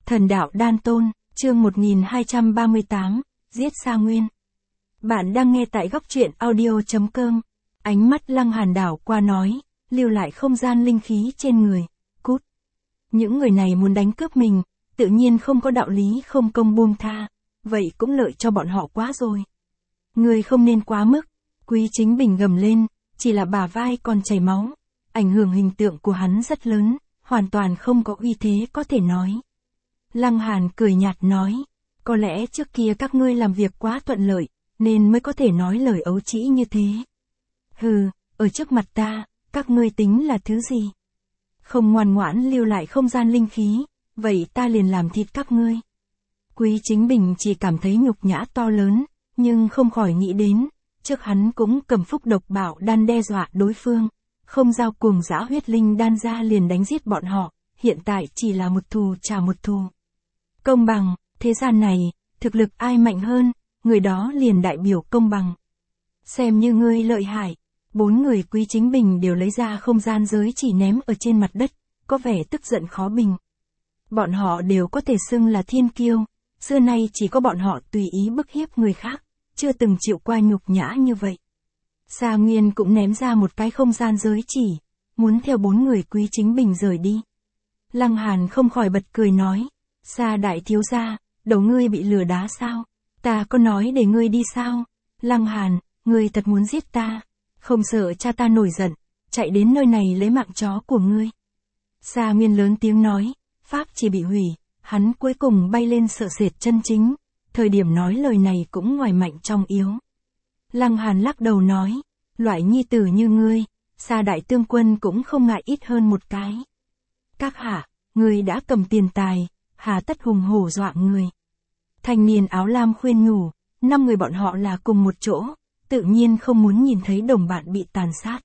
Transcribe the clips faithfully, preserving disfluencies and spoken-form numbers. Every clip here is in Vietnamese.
Thần đạo đan tôn, chương một nghìn hai trăm ba mươi tám, giết Sa Nguyên. Bạn đang nghe tại góc truyện audio chấm com. Ánh mắt Lăng Hàn đảo qua nói, lưu lại không gian linh khí trên người, cút. Những người này muốn đánh cướp mình, tự nhiên không có đạo lý không công buông tha, vậy cũng lợi cho bọn họ quá rồi. Người không nên quá mức, Quý Chính Bình gầm lên, chỉ là bả vai còn chảy máu, ảnh hưởng hình tượng của hắn rất lớn, hoàn toàn không có uy thế có thể nói. Lăng Hàn cười nhạt nói, có lẽ trước kia các ngươi làm việc quá thuận lợi, nên mới có thể nói lời ấu trĩ như thế. Hừ, ở trước mặt ta, các ngươi tính là thứ gì? Không ngoan ngoãn lưu lại không gian linh khí, vậy ta liền làm thịt các ngươi. Quý Chính Bình chỉ cảm thấy nhục nhã to lớn, nhưng không khỏi nghĩ đến, trước hắn cũng cầm phúc độc bảo đan đe dọa đối phương, không giao cùng dã huyết linh đan ra liền đánh giết bọn họ, hiện tại chỉ là một thù trả một thù. Công bằng, thế gian này, thực lực ai mạnh hơn, người đó liền đại biểu công bằng. Xem như ngươi lợi hại, bốn người Quý Chính Bình đều lấy ra không gian giới chỉ ném ở trên mặt đất, có vẻ tức giận khó bình. Bọn họ đều có thể xưng là thiên kiêu, xưa nay chỉ có bọn họ tùy ý bức hiếp người khác, chưa từng chịu qua nhục nhã như vậy. Sa Nguyên cũng ném ra một cái không gian giới chỉ, muốn theo bốn người Quý Chính Bình rời đi. Lăng Hàn không khỏi bật cười nói, Sa đại thiếu gia, đầu ngươi bị lừa đá sao? Ta có nói để ngươi đi sao? Lăng Hàn, ngươi thật muốn giết ta, không sợ cha ta nổi giận, chạy đến nơi này lấy mạng chó của ngươi. Sa Nguyên lớn tiếng nói, pháp chỉ bị hủy, hắn cuối cùng bay lên sợ sệt chân chính, thời điểm nói lời này cũng ngoài mạnh trong yếu. Lăng Hàn lắc đầu nói, loại nhi tử như ngươi, Sa đại tương quân cũng không ngại ít hơn một cái. Các hạ, ngươi đã cầm tiền tài, hà tất hùng hổ dọa người. Thanh niên áo lam khuyên nhủ, năm người bọn họ là cùng một chỗ, tự nhiên không muốn nhìn thấy đồng bạn bị tàn sát.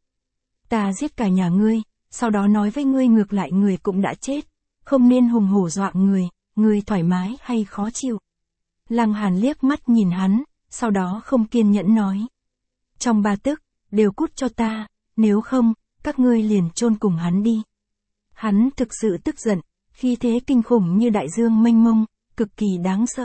Ta giết cả nhà ngươi, sau đó nói với ngươi ngược lại người cũng đã chết, không nên hùng hổ dọa người, ngươi thoải mái hay khó chịu. Lăng Hàn liếc mắt nhìn hắn, sau đó không kiên nhẫn nói. Trong ba tức, đều cút cho ta, nếu không, các ngươi liền chôn cùng hắn đi. Hắn thực sự tức giận, khí thế kinh khủng như đại dương mênh mông, cực kỳ đáng sợ.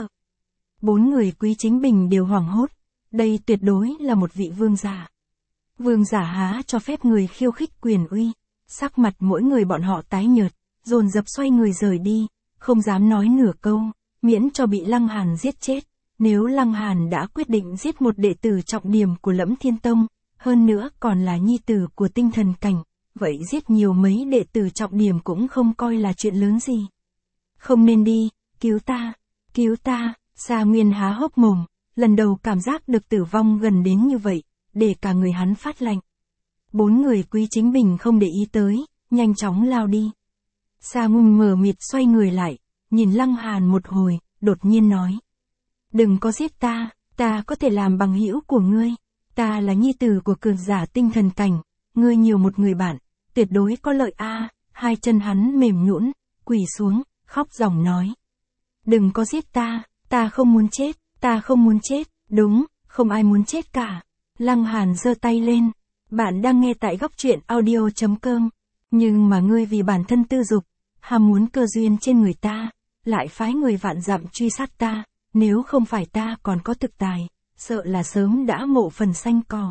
Bốn người Quý Chính Bình đều hoảng hốt, đây tuyệt đối là một vị vương giả. Vương giả há cho phép người khiêu khích quyền uy, sắc mặt mỗi người bọn họ tái nhợt, dồn dập xoay người rời đi, không dám nói nửa câu, miễn cho bị Lăng Hàn giết chết. Nếu Lăng Hàn đã quyết định giết một đệ tử trọng điểm của Lẫm Thiên Tông, hơn nữa còn là nhi tử của tinh thần cảnh, vậy giết nhiều mấy đệ tử trọng điểm cũng không coi là chuyện lớn gì. Không nên đi, cứu ta, cứu ta, Sa Nguyên há hốc mồm, lần đầu cảm giác được tử vong gần đến như vậy, để cả người hắn phát lạnh. Bốn người Quý Chính Bình không để ý tới, nhanh chóng lao đi. Sa Nguyên mờ mịt xoay người lại, nhìn Lăng Hàn một hồi, đột nhiên nói. Đừng có giết ta, ta có thể làm bằng hữu của ngươi, ta là nhi tử của cường giả tinh thần cảnh, ngươi nhiều một người bạn, tuyệt đối có lợi a. À, hai chân hắn mềm nhũn, quỳ xuống, khóc ròng nói. Đừng có giết ta, ta không muốn chết, ta không muốn chết, đúng, không ai muốn chết cả. Lăng Hàn giơ tay lên, bạn đang nghe tại góc truyện audio chấm com, nhưng mà ngươi vì bản thân tư dục, ham muốn cơ duyên trên người ta, lại phái người vạn dặm truy sát ta, nếu không phải ta còn có thực tài, sợ là sớm đã mộ phần xanh cỏ.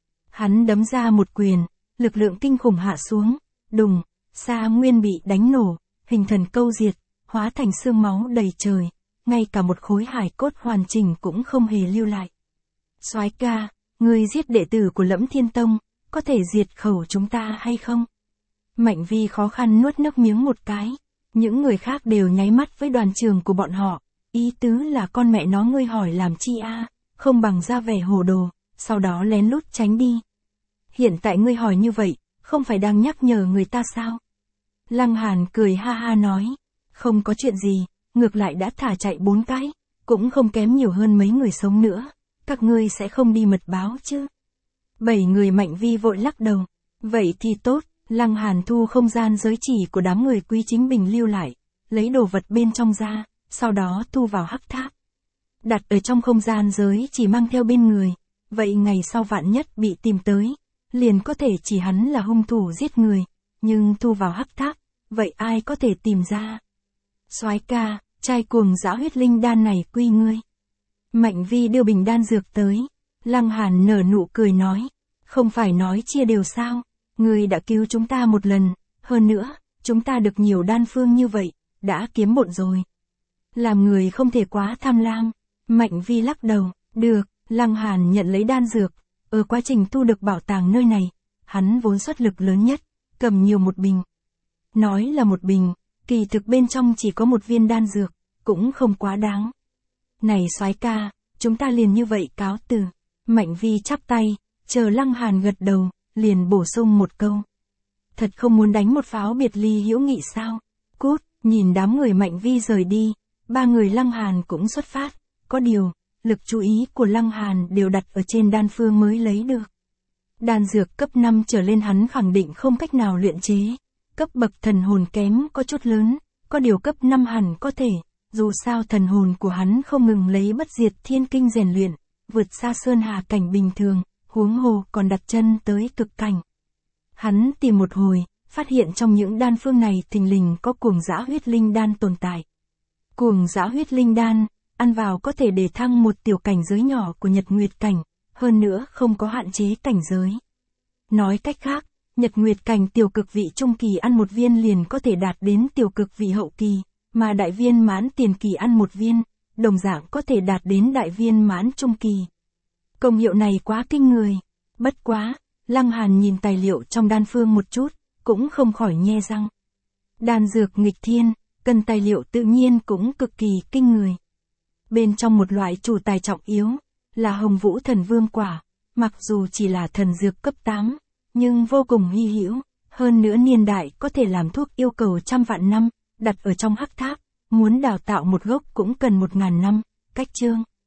Hắn đấm ra một quyền, lực lượng kinh khủng hạ xuống, đùng, Sa Nguyên bị đánh nổ, hình thần câu diệt, hóa thành xương máu đầy trời, ngay cả một khối hài cốt hoàn chỉnh cũng không hề lưu lại. Soái ca, ngươi giết đệ tử của Lẫm Thiên Tông, có thể diệt khẩu chúng ta hay không? Mạnh Vi khó khăn nuốt nước miếng một cái, những người khác đều nháy mắt với đoàn trường của bọn họ, ý tứ là con mẹ nó ngươi hỏi làm chi a, à, không bằng ra vẻ hồ đồ, sau đó lén lút tránh đi. Hiện tại ngươi hỏi như vậy, không phải đang nhắc nhở người ta sao? Lăng Hàn cười ha ha nói, không có chuyện gì, ngược lại đã thả chạy bốn cái, cũng không kém nhiều hơn mấy người sống nữa, các ngươi sẽ không đi mật báo chứ? Bảy người Mạnh Vi vội lắc đầu, vậy thì tốt. Lăng Hàn thu không gian giới chỉ của đám người Quý Chính Bình lưu lại, lấy đồ vật bên trong ra, sau đó thu vào hắc tháp. Đặt ở trong không gian giới chỉ mang theo bên người, vậy ngày sau vạn nhất bị tìm tới, liền có thể chỉ hắn là hung thủ giết người, nhưng thu vào hắc tháp, vậy ai có thể tìm ra? Soái ca, chai cuồng dã huyết linh đan này quy ngươi. Mạnh Vi đưa bình đan dược tới, Lăng Hàn nở nụ cười nói, không phải nói chia đều sao, ngươi đã cứu chúng ta một lần, hơn nữa, chúng ta được nhiều đan phương như vậy, đã kiếm bộn rồi. Làm người không thể quá tham lam. Mạnh Vi lắc đầu, được, Lăng Hàn nhận lấy đan dược, ở quá trình thu được bảo tàng nơi này, hắn vốn xuất lực lớn nhất, cầm nhiều một bình. Nói là một bình, kỳ thực bên trong chỉ có một viên đan dược, cũng không quá đáng. Này soái ca, chúng ta liền như vậy cáo từ. Mạnh Vi chắp tay, chờ Lăng Hàn gật đầu, liền bổ sung một câu. Thật không muốn đánh một pháo biệt ly hữu nghị sao? Cút, nhìn đám người Mạnh Vi rời đi, ba người Lăng Hàn cũng xuất phát, có điều, lực chú ý của Lăng Hàn đều đặt ở trên đan phương mới lấy được. Đan dược cấp năm trở lên hắn khẳng định không cách nào luyện chế, cấp bậc thần hồn kém có chút lớn, có điều cấp năm hẳn có thể, dù sao thần hồn của hắn không ngừng lấy bất diệt thiên kinh rèn luyện, vượt xa sơn hà cảnh bình thường, huống hồ còn đặt chân tới cực cảnh. Hắn tìm một hồi, phát hiện trong những đan phương này thình lình có cuồng dã huyết linh đan tồn tại. Cuồng dã huyết linh đan, ăn vào có thể để thăng một tiểu cảnh giới nhỏ của nhật nguyệt cảnh, hơn nữa không có hạn chế cảnh giới. Nói cách khác, nhật nguyệt cảnh tiểu cực vị trung kỳ ăn một viên liền có thể đạt đến tiểu cực vị hậu kỳ, mà đại viên mãn tiền kỳ ăn một viên, đồng dạng có thể đạt đến đại viên mãn trung kỳ. Công hiệu này quá kinh người. Bất quá, Lăng Hàn nhìn tài liệu trong đan phương một chút, cũng không khỏi nhe răng. Đan dược nghịch thiên, cần tài liệu tự nhiên cũng cực kỳ kinh người. Bên trong một loại chủ tài trọng yếu, là Hồng Vũ Thần Vương quả, mặc dù chỉ là thần dược cấp tám, nhưng vô cùng hy hữu, hơn nữa niên đại có thể làm thuốc yêu cầu trăm vạn năm, đặt ở trong hắc tháp, muốn đào tạo một gốc cũng cần một ngàn năm, cách chương.